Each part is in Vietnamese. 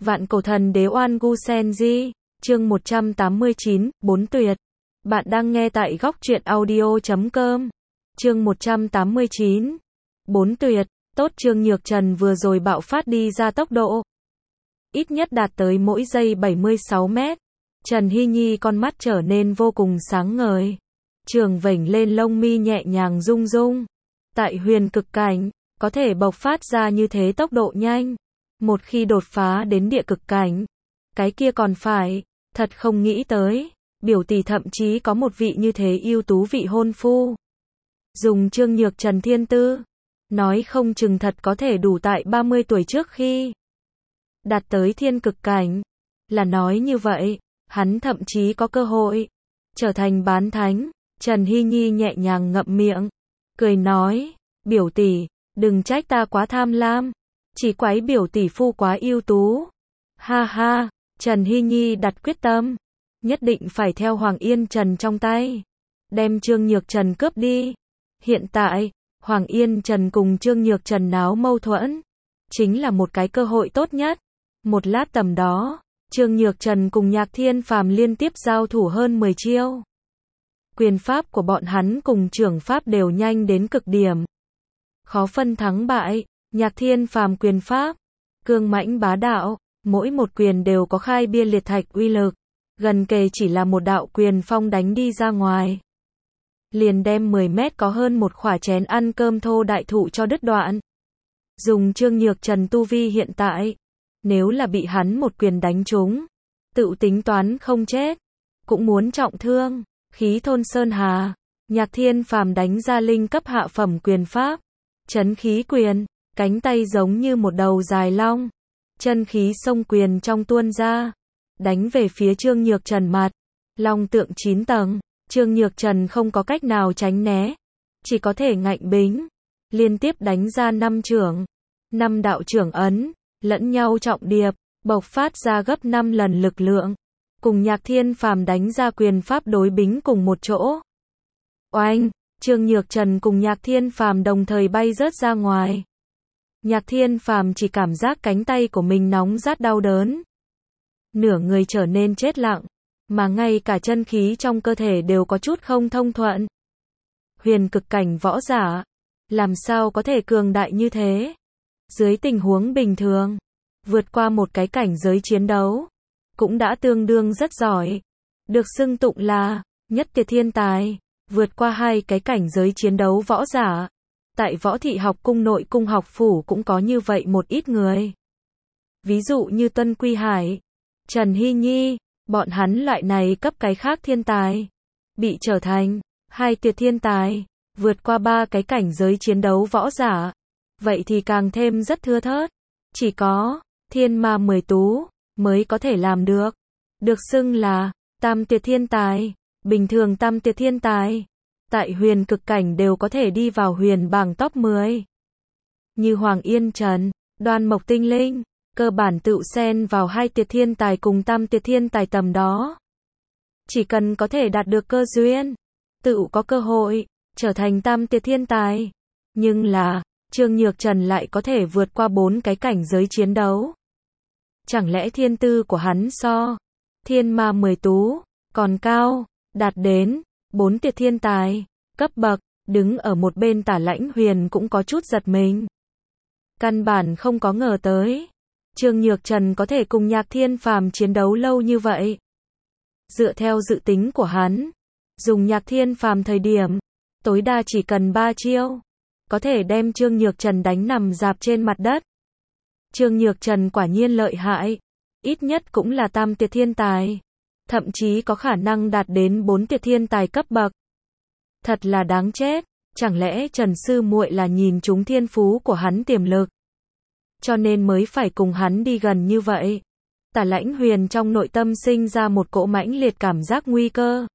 Vạn cổ thần đế Oan Gu Senji, chương 189, 4 tuyệt. Bạn đang nghe tại góc truyện audio.com. Chương 189, 4 tuyệt. Tốt, Trương Nhược Trần vừa rồi bạo phát đi ra tốc độ ít nhất đạt tới mỗi giây 76 mét. Trần Hy Nhi con mắt trở nên vô cùng sáng ngời. Trường vểnh lên lông mi nhẹ nhàng rung rung. Tại huyền cực cảnh, có thể bộc phát ra như thế tốc độ nhanh. Một khi đột phá đến địa cực cảnh, cái kia còn phải, thật không nghĩ tới, biểu tỷ thậm chí có một vị như thế ưu tú vị hôn phu. Dùng Trương Nhược Trần thiên tư, nói không chừng thật có thể đủ tại 30 tuổi trước khi đạt tới thiên cực cảnh. Là nói như vậy, hắn thậm chí có cơ hội trở thành bán thánh. Trần Hy Nhi nhẹ nhàng ngậm miệng, cười nói, biểu tỷ, đừng trách ta quá tham lam, chỉ quái biểu tỷ phu quá ưu tú. Ha ha, Trần Hy Nhi đặt quyết tâm, nhất định phải theo Hoàng Yên Trần trong tay, đem Trương Nhược Trần cướp đi. Hiện tại, Hoàng Yên Trần cùng Trương Nhược Trần náo mâu thuẫn, chính là một cái cơ hội tốt nhất. Một lát tầm đó, Trương Nhược Trần cùng Nhạc Thiên Phàm liên tiếp giao thủ hơn 10 chiêu. Quyền pháp của bọn hắn cùng trưởng pháp đều nhanh đến cực điểm, khó phân thắng bại. Nhạc Thiên Phàm quyền pháp cương mãnh bá đạo, mỗi một quyền đều có khai bia liệt thạch uy lực, gần kề chỉ là một đạo quyền phong đánh đi ra ngoài, liền đem 10 mét có hơn một khỏa chén ăn cơm thô đại thụ cho đứt đoạn. Dùng Trương Nhược Trần tu vi hiện tại, nếu là bị hắn một quyền đánh trúng, tự tính toán không chết, cũng muốn trọng thương. Khí thôn sơn hà, Nhạc Thiên Phàm đánh ra linh cấp hạ phẩm quyền pháp, chấn khí quyền, cánh tay giống như một đầu dài long, chân khí xông quyền trong tuôn ra, đánh về phía Trương Nhược Trần mặt. Long tượng 9 tầng, Trương Nhược Trần không có cách nào tránh né, chỉ có thể ngạnh bính, liên tiếp đánh ra 5 chưởng, 5 đạo chưởng ấn, lẫn nhau trọng điệp, bộc phát ra gấp 5 lần lực lượng, cùng Nhạc Thiên Phàm đánh ra quyền pháp đối bính cùng một chỗ. Oanh, Trương Nhược Trần cùng Nhạc Thiên Phàm đồng thời bay rớt ra ngoài. Nhạc Thiên Phàm chỉ cảm giác cánh tay của mình nóng rát đau đớn, nửa người trở nên chết lặng, mà ngay cả chân khí trong cơ thể đều có chút không thông thuận. Huyền cực cảnh võ giả, làm sao có thể cường đại như thế? Dưới tình huống bình thường, vượt qua một cái cảnh giới chiến đấu, cũng đã tương đương rất giỏi, được xưng tụng là nhất tuyệt thiên tài. Vượt qua 2 cái cảnh giới chiến đấu võ giả, tại Võ Thị học cung nội cung học phủ cũng có như vậy một ít người. Ví dụ như Tuân Quy Hải, Trần Hy Nhi, bọn hắn loại này cấp cái khác thiên tài, bị trở thành 2 tuyệt thiên tài, vượt qua 3 cái cảnh giới chiến đấu võ giả, vậy thì càng thêm rất thưa thớt. Chỉ có Thiên Ma 10 tú mới có thể làm được, được xưng là tam tuyệt thiên tài. Bình thường tam tuyệt thiên tài, tại huyền cực cảnh đều có thể đi vào huyền bảng top 10. Như Hoàng Yên Trần, Đoan Mộc Tinh Linh, cơ bản tự xen vào 2 tuyệt thiên tài cùng tam tuyệt thiên tài tầm đó. Chỉ cần có thể đạt được cơ duyên, tự có cơ hội trở thành tam tuyệt thiên tài. Nhưng là, Trương Nhược Trần lại có thể vượt qua 4 cái cảnh giới chiến đấu. Chẳng lẽ thiên tư của hắn so Thiên Ma 10 tú còn cao, đạt đến 4 tuyệt thiên tài cấp bậc? Đứng ở một bên Tả Lãnh Huyền cũng có chút giật mình. Căn bản không có ngờ tới, Trương Nhược Trần có thể cùng Nhạc Thiên Phàm chiến đấu lâu như vậy. Dựa theo dự tính của hắn, dùng Nhạc Thiên Phàm thời điểm, tối đa chỉ cần 3 chiêu, có thể đem Trương Nhược Trần đánh nằm rạp trên mặt đất. Trương Nhược Trần quả nhiên lợi hại, ít nhất cũng là tam tuyệt thiên tài, thậm chí có khả năng đạt đến 4 tuyệt thiên tài cấp bậc. Thật là đáng chết, chẳng lẽ Trần sư muội là nhìn trúng thiên phú của hắn tiềm lực, cho nên mới phải cùng hắn đi gần như vậy? Tả Lãnh Huyền trong nội tâm sinh ra một cỗ mãnh liệt cảm giác nguy cơ.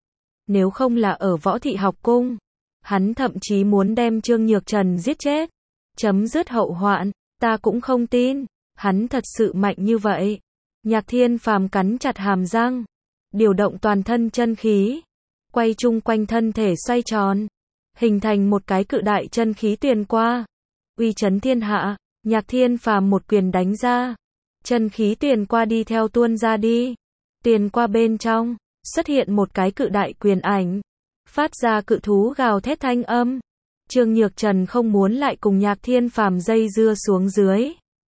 Nếu không là ở Võ Thị học cung, hắn thậm chí muốn đem Trương Nhược Trần giết chết, chấm dứt hậu hoạn. Ta cũng không tin, hắn thật sự mạnh như vậy. Nhạc Thiên Phàm cắn chặt hàm răng, điều động toàn thân chân khí, quay chung quanh thân thể xoay tròn, hình thành một cái cự đại chân khí tuyền qua, uy chấn thiên hạ. Nhạc Thiên Phàm một quyền đánh ra, chân khí tuyền qua đi theo tuôn ra đi. Tuyền qua bên trong, xuất hiện một cái cự đại quyền ảnh, phát ra cự thú gào thét thanh âm. Trương Nhược Trần không muốn lại cùng Nhạc Thiên Phàm dây dưa xuống dưới.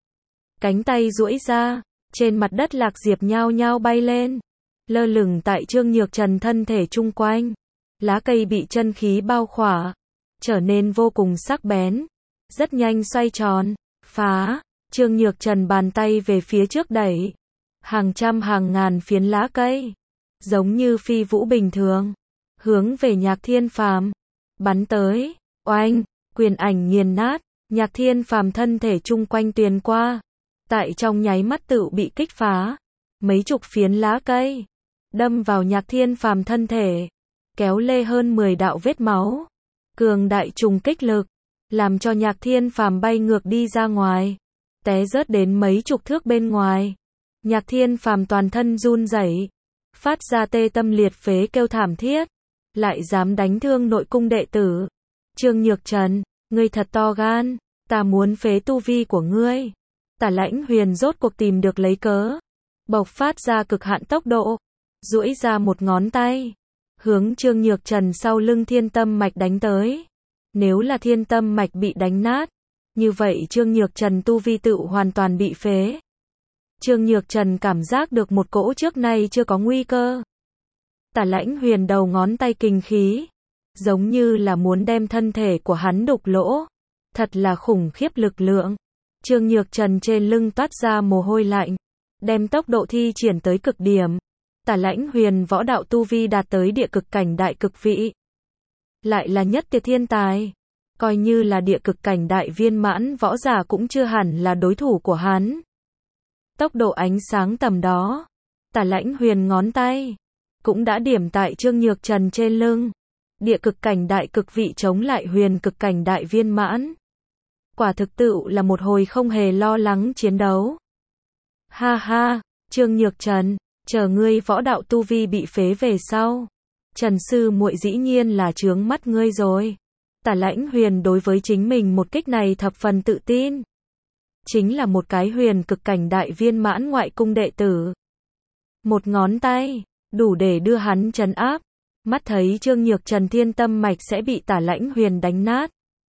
Cánh tay duỗi ra, trên mặt đất lạc diệp nhao nhao bay lên, lơ lửng tại Trương Nhược Trần thân thể chung quanh. Lá cây bị chân khí bao khỏa, trở nên vô cùng sắc bén, rất nhanh xoay tròn, phá. Trương Nhược Trần bàn tay về phía trước đẩy, hàng trăm hàng ngàn phiến lá cây, giống như phi vũ bình thường, hướng về Nhạc Thiên Phàm bắn tới. Oanh, quyền ảnh nghiền nát, Nhạc Thiên Phàm thân thể chung quanh tuyền qua, tại trong nháy mắt tự bị kích phá. Mấy chục phiến lá cây đâm vào Nhạc Thiên Phàm thân thể, kéo lê hơn 10 đạo vết máu. Cường đại trùng kích lực làm cho Nhạc Thiên Phàm bay ngược đi ra ngoài, té rớt đến mấy chục thước bên ngoài. Nhạc Thiên Phàm toàn thân run rẩy, phát ra tê tâm liệt phế kêu thảm thiết, lại dám đánh thương nội cung đệ tử. Trương Nhược Trần, ngươi thật to gan, ta muốn phế tu vi của ngươi. Tả Lãnh Huyền rốt cuộc tìm được lấy cớ, bộc phát ra cực hạn tốc độ, duỗi ra một ngón tay, hướng Trương Nhược Trần sau lưng thiên tâm mạch đánh tới. Nếu là thiên tâm mạch bị đánh nát, như vậy Trương Nhược Trần tu vi tự hoàn toàn bị phế. Trương Nhược Trần cảm giác được một cỗ trước nay chưa có nguy cơ. Tả Lãnh Huyền đầu ngón tay kình khí, giống như là muốn đem thân thể của hắn đục lỗ. Thật là khủng khiếp lực lượng. Trương Nhược Trần trên lưng toát ra mồ hôi lạnh, đem tốc độ thi triển tới cực điểm. Tả Lãnh Huyền võ đạo tu vi đạt tới địa cực cảnh đại cực vị, lại là nhất tuyệt thiên tài, coi như là địa cực cảnh đại viên mãn võ giả cũng chưa hẳn là đối thủ của hắn. Tốc độ ánh sáng tầm đó, Tả Lãnh Huyền ngón tay cũng đã điểm tại Trương Nhược Trần trên lưng. Địa cực cảnh đại cực vị chống lại huyền cực cảnh đại viên mãn. Quả thực tự là một hồi không hề lo lắng chiến đấu. Ha ha, Trương Nhược Trần, chờ ngươi võ đạo tu vi bị phế về sau, Trần sư muội dĩ nhiên là chướng mắt ngươi rồi. Tả Lãnh Huyền đối với chính mình một kích này thập phần tự tin. Chính là một cái huyền cực cảnh đại viên mãn ngoại cung đệ tử. Một ngón tay, đủ để đưa hắn trấn áp. Mắt thấy Trương Nhược Trần thiên tâm mạch sẽ bị Tả Lãnh Huyền đánh nát.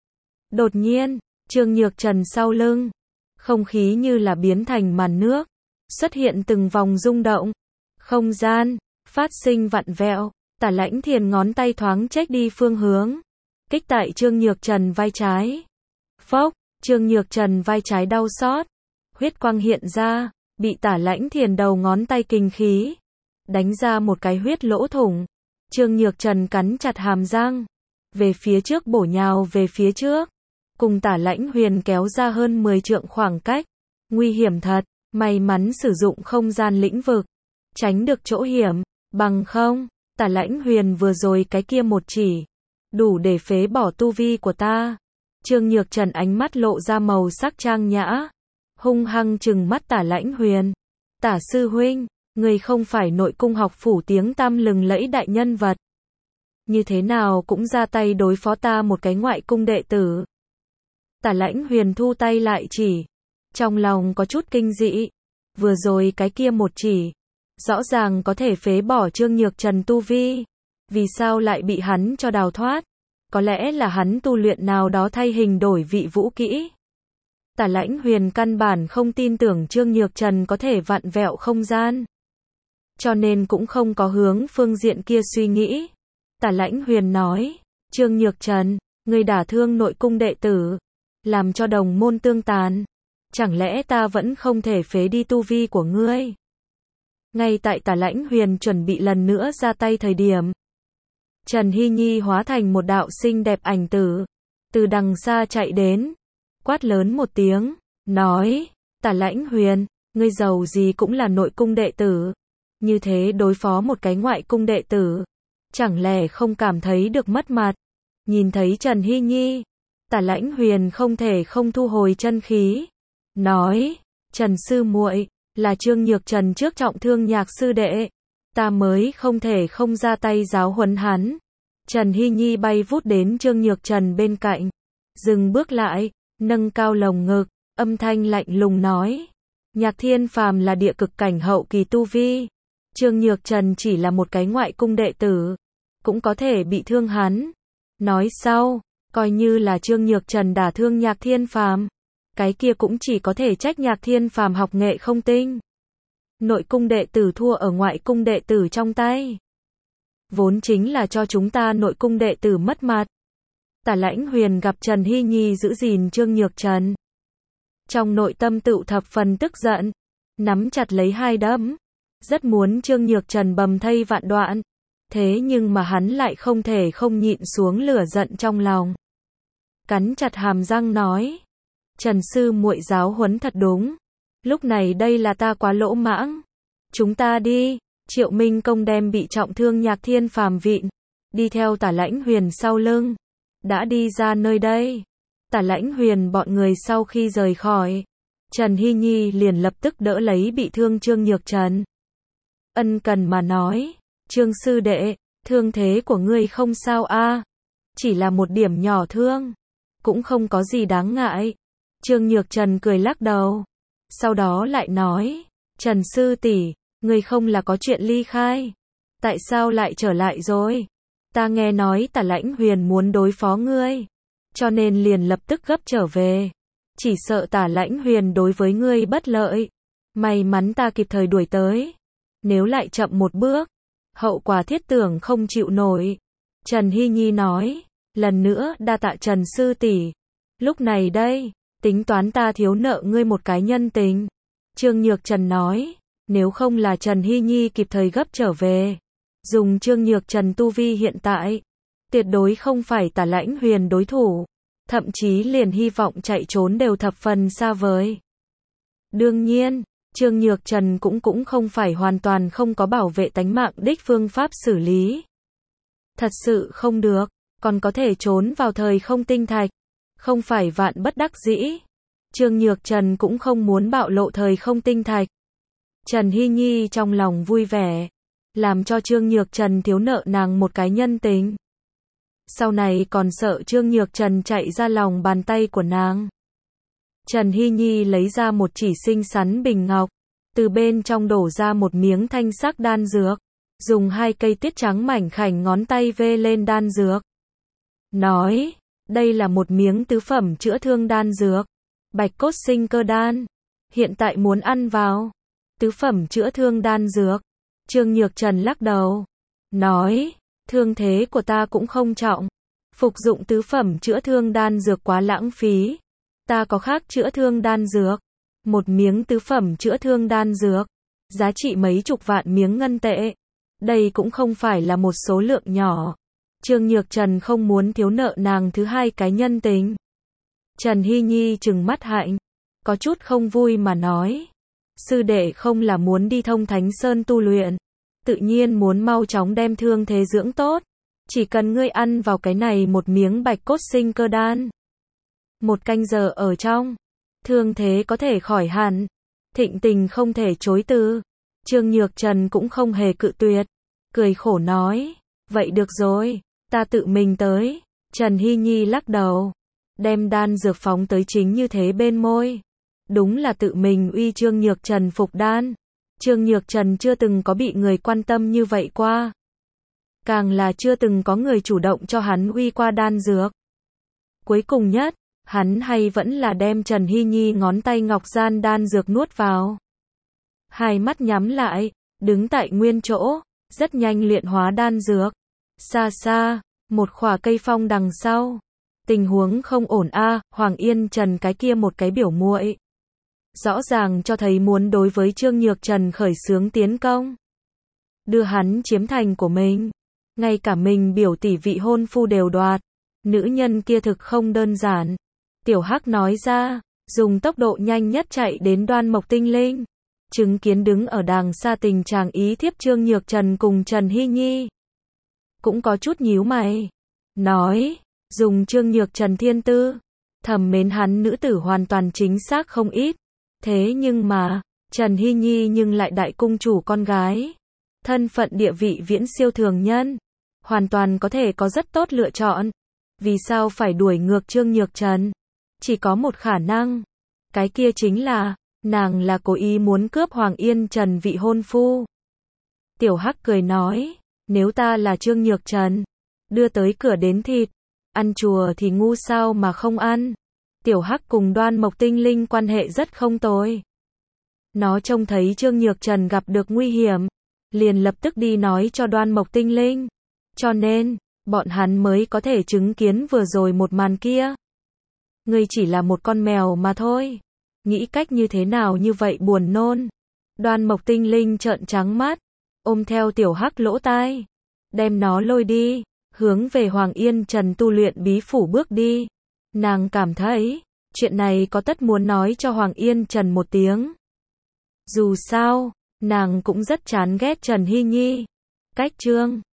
Đột nhiên, Trương Nhược Trần sau lưng, không khí như là biến thành màn nước, xuất hiện từng vòng rung động. Không gian phát sinh vặn vẹo, Tả Lãnh Thiền ngón tay thoáng chếch đi phương hướng, kích tại Trương Nhược Trần vai trái. Phốc, Trương Nhược Trần vai trái đau xót, huyết quang hiện ra, bị Tả Lãnh Thiền đầu ngón tay kình khí đánh ra một cái huyết lỗ thủng. Trương Nhược Trần cắn chặt hàm răng, về phía trước bổ nhào về phía trước, cùng Tả Lãnh Huyền kéo ra hơn 10 trượng khoảng cách. Nguy hiểm thật, may mắn sử dụng không gian lĩnh vực, tránh được chỗ hiểm, bằng không, Tả Lãnh Huyền vừa rồi cái kia một chỉ, đủ để phế bỏ tu vi của ta. Trương Nhược Trần ánh mắt lộ ra màu sắc trang nhã, hung hăng trừng mắt Tả Lãnh Huyền. Tả sư huynh, người không phải nội cung học phủ tiếng tăm lừng lẫy đại nhân vật, như thế nào cũng ra tay đối phó ta một cái ngoại cung đệ tử. Tả Lãnh Huyền thu tay lại chỉ, trong lòng có chút kinh dị. Vừa rồi cái kia một chỉ, rõ ràng có thể phế bỏ Trương Nhược Trần tu vi, vì sao lại bị hắn cho đào thoát? Có lẽ là hắn tu luyện nào đó thay hình đổi vị vũ kỹ. Tả Lãnh Huyền căn bản không tin tưởng Trương Nhược Trần có thể vặn vẹo không gian, cho nên cũng không có hướng phương diện kia suy nghĩ. Tả Lãnh Huyền nói, Trương Nhược Trần, ngươi đả thương nội cung đệ tử, làm cho đồng môn tương tàn, chẳng lẽ ta vẫn không thể phế đi tu vi của ngươi? Ngay tại Tả Lãnh Huyền chuẩn bị lần nữa ra tay thời điểm, Trần Hy Nhi hóa thành một đạo xinh đẹp ảnh tử, từ đằng xa chạy đến, quát lớn một tiếng, nói, Tả Lãnh Huyền, ngươi giàu gì cũng là nội cung đệ tử, như thế đối phó một cái ngoại cung đệ tử, chẳng lẽ không cảm thấy được mất mặt? Nhìn thấy Trần Hy Nhi, Tả Lãnh Huyền không thể không thu hồi chân khí, nói, Trần sư muội, là Trương Nhược Trần trước trọng thương Nhạc sư đệ, ta mới không thể không ra tay giáo huấn hắn. Trần Hy Nhi bay vút đến Trương Nhược Trần bên cạnh, dừng bước lại, nâng cao lồng ngực, âm thanh lạnh lùng nói, Nhạc Thiên Phàm là địa cực cảnh hậu kỳ tu vi. Trương Nhược Trần chỉ là một cái ngoại cung đệ tử, cũng có thể bị thương hắn. Nói sau, coi như là Trương Nhược Trần đả thương Nhạc Thiên Phàm, cái kia cũng chỉ có thể trách Nhạc Thiên Phàm học nghệ không tinh. Nội cung đệ tử thua ở ngoại cung đệ tử trong tay, vốn chính là cho chúng ta nội cung đệ tử mất mặt. Tả Lãnh Huyền gặp Trần Hy Nhi giữ gìn Trương Nhược Trần, trong nội tâm tự thập phần tức giận, nắm chặt lấy hai đấm, rất muốn Trương Nhược Trần bầm thây vạn đoạn. Thế nhưng mà hắn lại không thể không nhịn xuống lửa giận trong lòng. Cắn chặt hàm răng nói, Trần sư muội giáo huấn thật đúng. Lúc này đây là ta quá lỗ mãng. Chúng ta đi. Triệu Minh Công đem bị trọng thương Nhạc Thiên Phàm vịn, đi theo Tả Lãnh Huyền sau lưng, đã đi ra nơi đây. Tả Lãnh Huyền bọn người sau khi rời khỏi, Trần Hy Nhi liền lập tức đỡ lấy bị thương Trương Nhược Trần. Ân cần mà nói, Trương sư đệ, thương thế của ngươi không sao a? Chỉ là một điểm nhỏ thương, cũng không có gì đáng ngại. Trương Nhược Trần cười lắc đầu, sau đó lại nói, Trần sư tỷ, ngươi không là có chuyện ly khai, tại sao lại trở lại rồi? Ta nghe nói Tả Lãnh Huyền muốn đối phó ngươi, cho nên liền lập tức gấp trở về. Chỉ sợ Tả Lãnh Huyền đối với ngươi bất lợi. May mắn ta kịp thời đuổi tới. Nếu lại chậm một bước, hậu quả thiết tưởng không chịu nổi. Trần Hy Nhi nói, lần nữa đa tạ Trần sư tỷ. Lúc này đây, tính toán ta thiếu nợ ngươi một cái nhân tình. Trương Nhược Trần nói, nếu không là Trần Hy Nhi kịp thời gấp trở về, dùng Trương Nhược Trần tu vi hiện tại, tuyệt đối không phải Tả Lãnh Huyền đối thủ, thậm chí liền hy vọng chạy trốn đều thập phần xa vời. Đương nhiên, Trương Nhược Trần cũng không phải hoàn toàn không có bảo vệ tánh mạng đích phương pháp xử lý. Thật sự không được, còn có thể trốn vào thời không tinh thạch, không phải vạn bất đắc dĩ. Trương Nhược Trần cũng không muốn bạo lộ thời không tinh thạch. Trần Hy Nhi trong lòng vui vẻ, làm cho Trương Nhược Trần thiếu nợ nàng một cái nhân tình. Sau này còn sợ Trương Nhược Trần chạy ra lòng bàn tay của nàng. Trần Hy Nhi lấy ra một chỉ xinh xắn bình ngọc, từ bên trong đổ ra một miếng thanh sắc đan dược, dùng hai cây tiết trắng mảnh khảnh ngón tay vê lên đan dược. Nói, đây là một miếng tứ phẩm chữa thương đan dược, bạch cốt sinh cơ đan. Hiện tại muốn ăn vào. Tứ phẩm chữa thương đan dược. Trương Nhược Trần lắc đầu, nói, thương thế của ta cũng không trọng, phục dụng tứ phẩm chữa thương đan dược quá lãng phí. Ta có khác chữa thương đan dược, một miếng tứ phẩm chữa thương đan dược, giá trị mấy chục vạn miếng ngân tệ. Đây cũng không phải là một số lượng nhỏ. Trương Nhược Trần không muốn thiếu nợ nàng thứ hai cái nhân tình. Trần Hy Nhi trừng mắt hạnh, có chút không vui mà nói, sư đệ không là muốn đi Thông Thánh Sơn tu luyện, tự nhiên muốn mau chóng đem thương thế dưỡng tốt. Chỉ cần ngươi ăn vào cái này một miếng bạch cốt sinh cơ đan, một canh giờ ở trong, thương thế có thể khỏi hẳn. Thịnh Tình không thể chối từ. Trương Nhược Trần cũng không hề cự tuyệt, cười khổ nói, vậy được rồi, ta tự mình tới. Trần Hy Nhi lắc đầu, đem đan dược phóng tới chính như thế bên môi. Đúng là tự mình uy Trương Nhược Trần phục đan. Trương Nhược Trần chưa từng có bị người quan tâm như vậy qua. Càng là chưa từng có người chủ động cho hắn uy qua đan dược. Cuối cùng nhất, hắn hay vẫn là đem Trần Hy Nhi ngón tay ngọc gian đan dược nuốt vào. Hai mắt nhắm lại, đứng tại nguyên chỗ, rất nhanh luyện hóa đan dược. Xa xa, một khỏa cây phong đằng sau. Tình huống không ổn a, Hoàng Yên Trần cái kia một cái biểu muội, rõ ràng cho thấy muốn đối với Trương Nhược Trần khởi xướng tiến công, đưa hắn chiếm thành của mình, ngay cả mình biểu tỷ vị hôn phu đều đoạt. Nữ nhân kia thực không đơn giản. Tiểu Hắc nói ra, dùng tốc độ nhanh nhất chạy đến Đoan Mộc Tinh Linh, chứng kiến đứng ở đàng xa tình chàng ý thiếp Trương Nhược Trần cùng Trần Hy Nhi, cũng có chút nhíu mày, nói, dùng Trương Nhược Trần thiên tư, thầm mến hắn nữ tử hoàn toàn chính xác không ít. Thế nhưng mà, Trần Hy Nhi nhưng lại đại cung chủ con gái, thân phận địa vị viễn siêu thường nhân, hoàn toàn có thể có rất tốt lựa chọn. Vì sao phải đuổi ngược Trương Nhược Trần? Chỉ có một khả năng, cái kia chính là, nàng là cố ý muốn cướp Hoàng Yên Trần vị hôn phu. Tiểu Hắc cười nói, nếu ta là Trương Nhược Trần, đưa tới cửa đến thịt, ăn chùa thì ngu sao mà không ăn. Tiểu Hắc cùng Đoan Mộc Tinh Linh quan hệ rất không tồi. Nó trông thấy Trương Nhược Trần gặp được nguy hiểm, liền lập tức đi nói cho Đoan Mộc Tinh Linh. Cho nên, bọn hắn mới có thể chứng kiến vừa rồi một màn kia. Ngươi chỉ là một con mèo mà thôi. Nghĩ cách như thế nào như vậy buồn nôn. Đoan Mộc Tinh Linh trợn trắng mắt, ôm theo Tiểu Hắc lỗ tai, đem nó lôi đi, hướng về Hoàng Yên Trần tu luyện bí phủ bước đi. Nàng cảm thấy, chuyện này có tất muốn nói cho Hoàng Yên Trần một tiếng. Dù sao, nàng cũng rất chán ghét Trần Hy Nhi. Cách chương